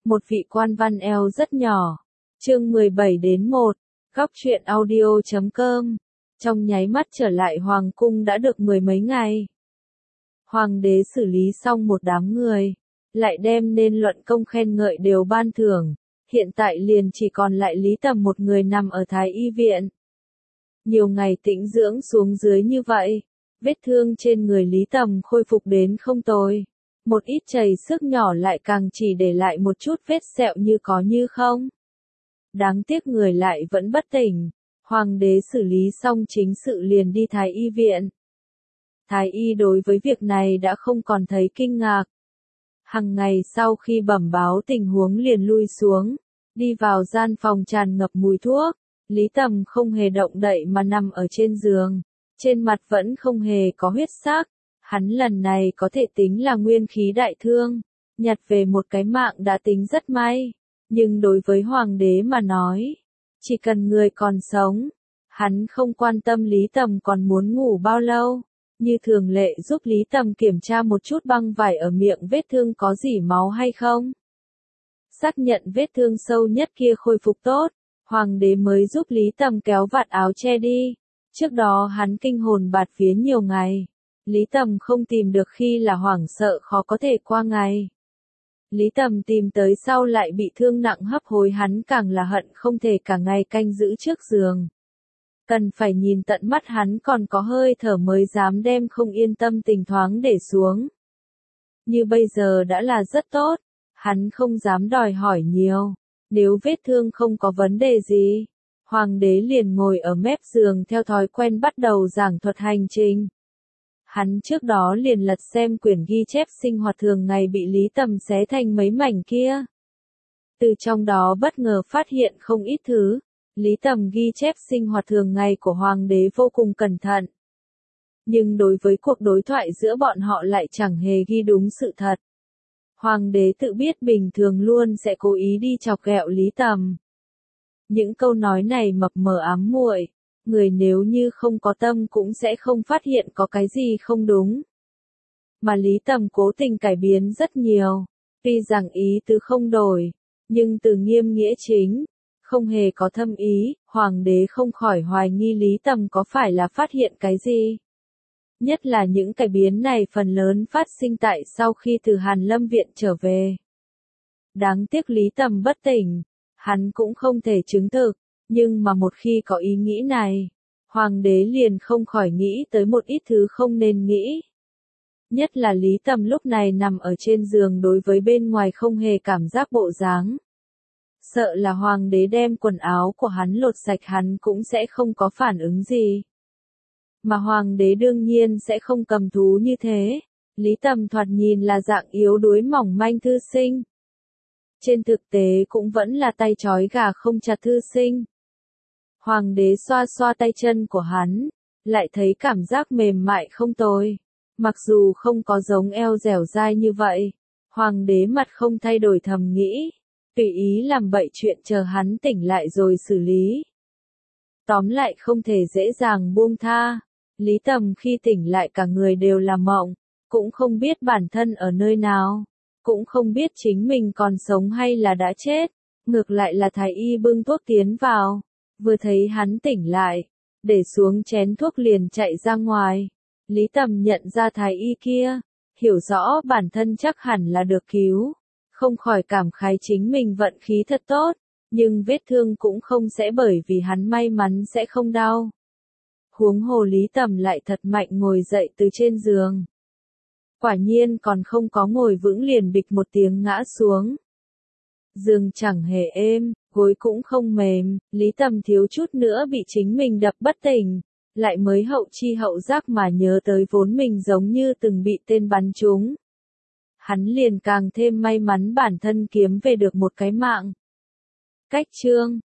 Một vị quan văn eo rất nhỏ. Chương 17-1, Góc truyện audio.com. Trong nháy mắt trở lại hoàng cung đã được mười mấy ngày. Hoàng đế xử lý xong một đám người, lại đem nên luận công khen ngợi đều ban thưởng, hiện tại liền chỉ còn lại Lý Tầm một người nằm ở Thái Y viện. Nhiều ngày tĩnh dưỡng xuống dưới như vậy, vết thương trên người Lý Tầm khôi phục đến không tồi. Một ít chảy xước nhỏ lại càng chỉ để lại một chút vết sẹo như có như không. Đáng tiếc người lại vẫn bất tỉnh. Hoàng đế xử lý xong chính sự liền đi Thái Y viện. Thái Y đối với việc này đã không còn thấy kinh ngạc. Hằng ngày sau khi bẩm báo tình huống liền lui xuống, đi vào gian phòng tràn ngập mùi thuốc. Lý Tầm không hề động đậy mà nằm ở trên giường, trên mặt vẫn không hề có huyết sắc. Hắn lần này có thể tính là nguyên khí đại thương, nhặt về một cái mạng đã tính rất may. Nhưng đối với hoàng đế mà nói, chỉ cần người còn sống, hắn không quan tâm Lý Tầm còn muốn ngủ bao lâu. Như thường lệ giúp Lý Tầm kiểm tra một chút băng vải ở miệng vết thương có rỉ máu hay không. Xác nhận vết thương sâu nhất kia khôi phục tốt, hoàng đế mới giúp Lý Tầm kéo vạt áo che đi. Trước đó hắn kinh hồn bạt vía nhiều ngày. Lý Tầm không tìm được khi là hoảng sợ khó có thể qua ngày. Lý Tầm tìm tới sau lại bị thương nặng hấp hối, hắn càng là hận không thể cả ngày canh giữ trước giường. Cần phải nhìn tận mắt hắn còn có hơi thở mới dám đem không yên tâm tình thoáng để xuống. Như bây giờ đã là rất tốt, hắn không dám đòi hỏi nhiều. Nếu vết thương không có vấn đề gì, hoàng đế liền ngồi ở mép giường theo thói quen bắt đầu giảng thuật hành trình. Hắn trước đó liền lật xem quyển ghi chép sinh hoạt thường ngày bị Lý Tầm xé thành mấy mảnh kia. Từ trong đó bất ngờ phát hiện không ít thứ. Lý Tầm ghi chép sinh hoạt thường ngày của hoàng đế vô cùng cẩn thận. Nhưng đối với cuộc đối thoại giữa bọn họ lại chẳng hề ghi đúng sự thật. Hoàng đế tự biết bình thường luôn sẽ cố ý đi chọc ghẹo Lý Tầm. Những câu nói này mập mờ ám muội. Người nếu như không có tâm cũng sẽ không phát hiện có cái gì không đúng. Mà Lý Tầm cố tình cải biến rất nhiều, tuy rằng ý tứ không đổi, nhưng từ nghiêm nghĩa chính, không hề có thâm ý, hoàng đế không khỏi hoài nghi Lý Tầm có phải là phát hiện cái gì. Nhất là những cải biến này phần lớn phát sinh tại sau khi từ Hàn Lâm viện trở về. Đáng tiếc Lý Tầm bất tỉnh, hắn cũng không thể chứng thực. Nhưng mà một khi có ý nghĩ này, hoàng đế liền không khỏi nghĩ tới một ít thứ không nên nghĩ. Nhất là Lý Tầm lúc này nằm ở trên giường đối với bên ngoài không hề cảm giác bộ dáng. Sợ là hoàng đế đem quần áo của hắn lột sạch hắn cũng sẽ không có phản ứng gì. Mà hoàng đế đương nhiên sẽ không cầm thú như thế. Lý Tầm thoạt nhìn là dạng yếu đuối mỏng manh thư sinh. Trên thực tế cũng vẫn là tay trói gà không chặt thư sinh. Hoàng đế xoa xoa tay chân của hắn, lại thấy cảm giác mềm mại không tồi. Mặc dù không có giống eo dẻo dai như vậy, hoàng đế mặt không thay đổi thầm nghĩ, tùy ý làm bậy chuyện chờ hắn tỉnh lại rồi xử lý. Tóm lại không thể dễ dàng buông tha. Lý Tầm khi tỉnh lại cả người đều là mộng, cũng không biết bản thân ở nơi nào, cũng không biết chính mình còn sống hay là đã chết. Ngược lại là thái y bưng thuốc tiến vào. Vừa thấy hắn tỉnh lại, để xuống chén thuốc liền chạy ra ngoài. Lý Tầm nhận ra thái y kia, hiểu rõ bản thân chắc hẳn là được cứu. Không khỏi cảm khái chính mình vận khí thật tốt, nhưng vết thương cũng không sẽ bởi vì hắn may mắn sẽ không đau. Huống hồ Lý Tầm lại thật mạnh ngồi dậy từ trên giường. Quả nhiên còn không có ngồi vững liền bịch một tiếng ngã xuống. Giường chẳng hề êm, gối cũng không mềm, Lý Tầm thiếu chút nữa bị chính mình đập bất tỉnh, lại mới hậu chi hậu giác mà nhớ tới vốn mình giống như từng bị tên bắn trúng. Hắn liền càng thêm may mắn bản thân kiếm về được một cái mạng. Cách chương